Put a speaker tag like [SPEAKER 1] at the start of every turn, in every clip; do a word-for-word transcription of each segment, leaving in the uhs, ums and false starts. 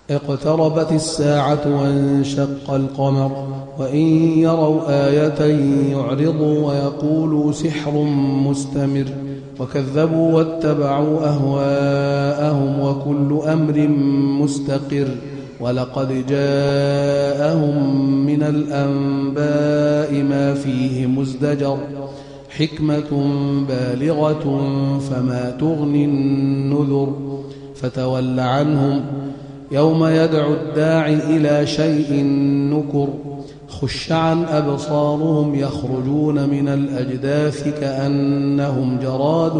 [SPEAKER 1] اقتربت الساعة وانشق القمر وإن يروا آية يعرضوا ويقولوا سحر مستمر وكذبوا واتبعوا أهواءهم وكل أمر مستقر ولقد جاءهم من الأنباء ما فيه مزدجر حكمة بالغة فما تغني النذر فتول عنهم يوم يدعو الداعي إلى شيء نكر خش عن أبصارهم يخرجون من الأجداث كأنهم جراد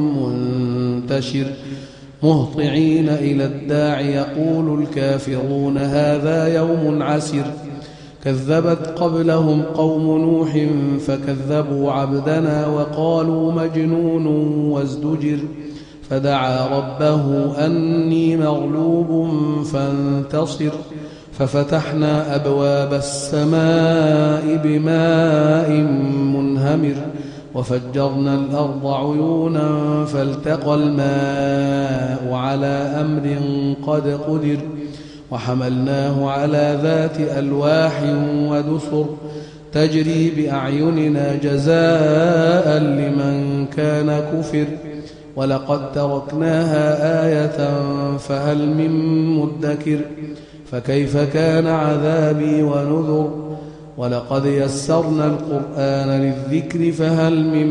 [SPEAKER 1] منتشر مهطعين إلى الداعي يقول الكافرون هذا يوم عسر كذبت قبلهم قوم نوح فكذبوا عبدنا وقالوا مجنون وازدجر فدعا ربه أني مغلوب فانتصر ففتحنا أبواب السماء بماء منهمر وفجرنا الأرض عيونا فالتقى الماء على أمر قد قدر وحملناه على ذات ألواح ودسر تجري بأعيننا جزاء لمن كان كفر ولقد تركناها آية فهل من مدكر فكيف كان عذابي ونذر ولقد يسرنا القرآن للذكر فهل من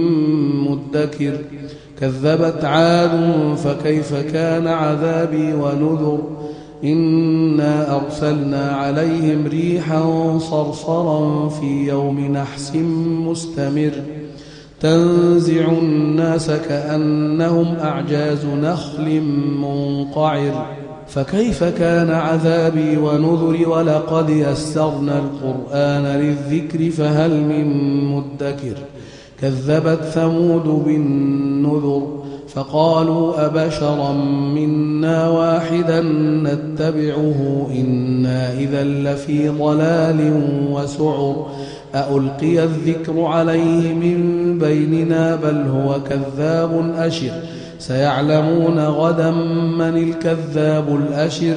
[SPEAKER 1] مدكر كذبت عاد فكيف كان عذابي ونذر إنا أرسلنا عليهم ريحا صرصرا في يوم نحس مستمر تنزع الناس كأنهم أعجاز نخل منقعر فكيف كان عذابي ونذر ولقد يسرنا القرآن للذكر فهل من مدكر كذبت ثمود بالنذر فقالوا أبشرا منا واحدا نتبعه إنا إذا لفي ضلال وسعر أألقي الذكر عليه من بيننا بل هو كذاب أشر سيعلمون غدا من الكذاب الأشر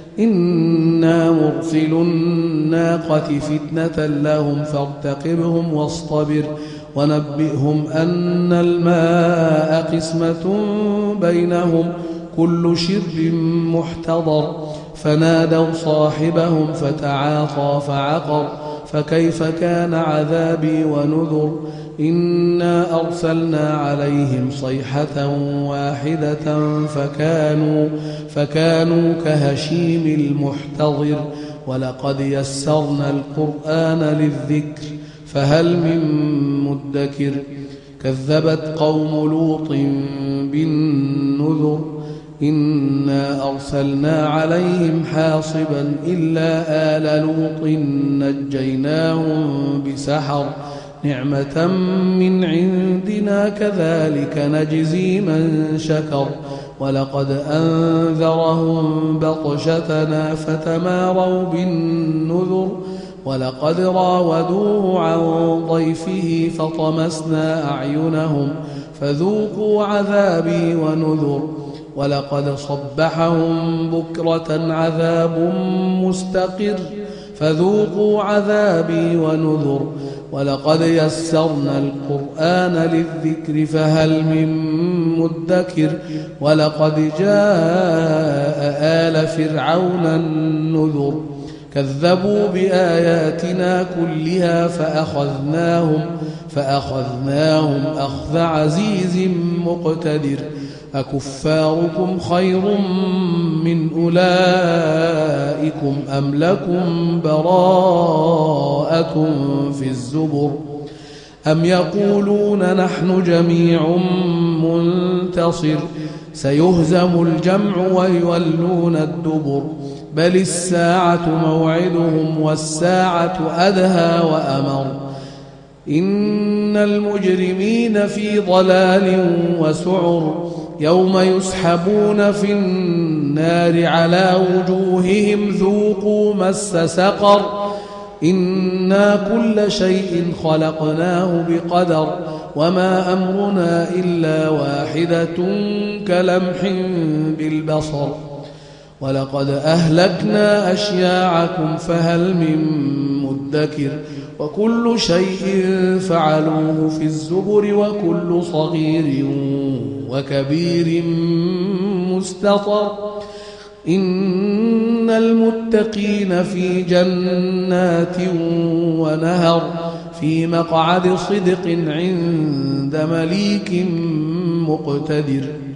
[SPEAKER 1] إنا مرسل الناقة فتنة لهم فارتقبهم واصطبر ونبئهم أن الماء قسمة بينهم كل شرب محتضر فنادوا صاحبهم فتعاطى فعقر فكيف كان عذابي ونذر إنا أرسلنا عليهم صيحة واحدة فكانوا, فكانوا كهشيم المحتضر ولقد يسرنا القرآن للذكر فهل من مدكر كذبت قوم لوط بالنذر إنا أرسلنا عليهم حاصبا إلا آل لوط نجيناهم بسحر نعمة من عندنا كذلك نجزي من شكر ولقد أنذرهم بطشتنا فتماروا بالنذر ولقد راودوه عن ضيفه فطمسنا أعينهم فذوقوا عذابي ونذر ولقد صبحهم بكرة عذاب مستقر فذوقوا عذابي ونذر ولقد يسرنا القرآن للذكر فهل من مدكر ولقد جاء آل فرعون النذر كذبوا بآياتنا كلها فأخذناهم فأخذناهم أخذ عزيز مقتدر أكفاركم خير من أولئكم أم لكم براءة في الزبر أم يقولون نحن جميع منتصر سيهزم الجمع ويولون الدبر بل الساعة موعدهم والساعة أدهى وأمر إن المجرمين في ضلال وسعر يوم يسحبون في النار على وجوههم ذوقوا مس سقر إنا كل شيء خلقناه بقدر وما أمرنا إلا واحدة كلمح بالبصر ولقد أهلكنا أشياعكم فهل من مدكر وكل شيء فعلوه في الزبر وكل صغير وكبير مستطر إن المتقين في جنات ونهر في مقعد صدق عند مليك مقتدر